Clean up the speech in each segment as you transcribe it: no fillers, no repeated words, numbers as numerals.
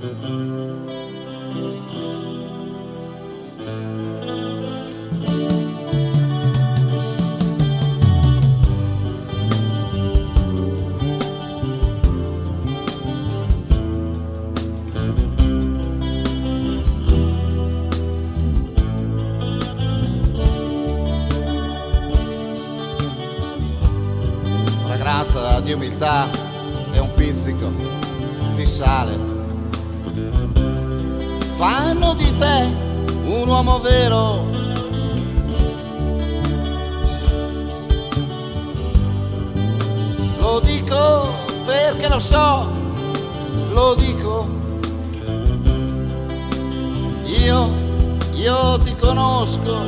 Fragranza di umiltà e un pizzico di sale fanno di te un uomo vero. Lo dico perché lo so, lo dico. Io ti conosco.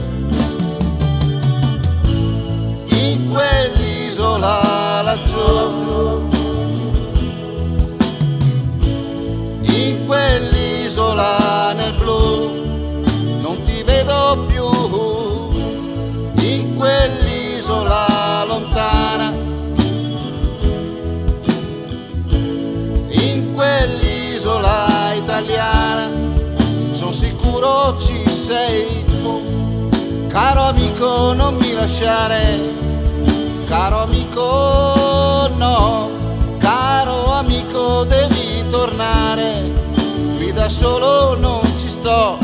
In quell'isola laggiù, in quell'isola nel blu, non ti vedo più. In quell'isola lontana, in quell'isola italiana, son sicuro ci sei tu. Caro amico, non mi lasciare. Caro amico, no. Caro amico, devi tornare. Qui da solo non ci sto.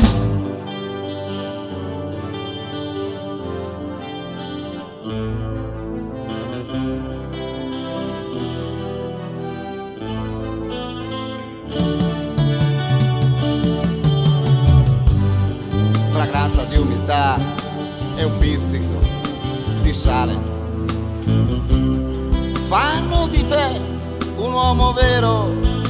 Fragranza di umiltà e un pizzico di sale fanno di te un uomo vero.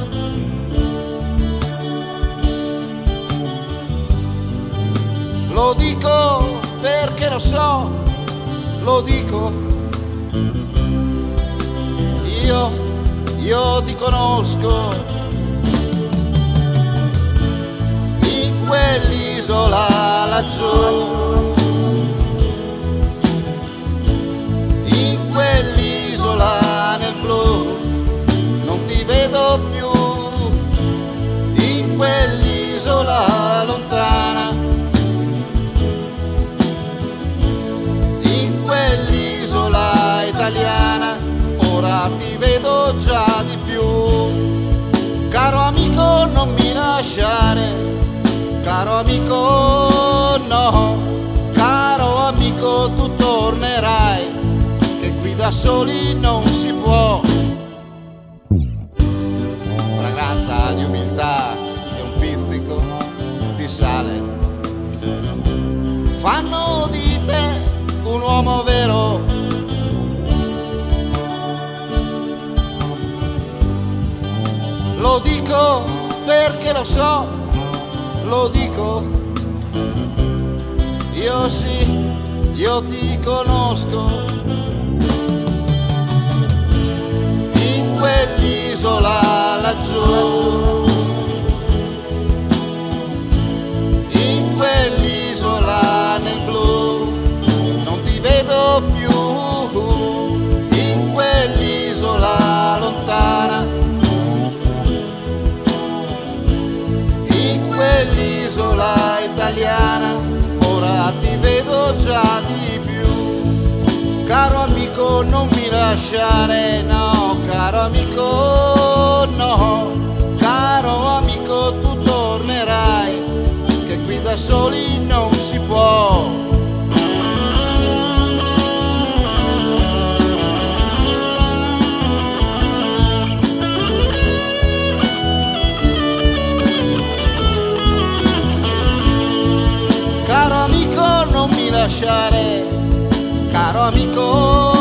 Lo dico perché lo so, lo dico. Io ti conosco. In quell'isola laggiù, in quell'isola nel blu, non ti vedo più. In quell'isola lontana, in quell'isola italiana, ora ti vedo già di più. Caro amico, non mi lasciare. Caro amico, no. Caro amico, tu tornerai, che qui da soli non si può. Fragranza di umiltà e un pizzico di sale fanno di te un uomo vero. Lo dico perché lo so, lo dico. Io sì, io ti conosco. In quell'isola laggiù, in quell'isola nel blu, non ti vedo più. In quell'isola lontana, in quell'isola italiana, ora ti vedo già di più. Caro amico, non mi lasciare, no. Caro amico, no. Caro amico, tu tornerai, che qui da soli non si può. Caro amico, non mi lasciare. Caro amico,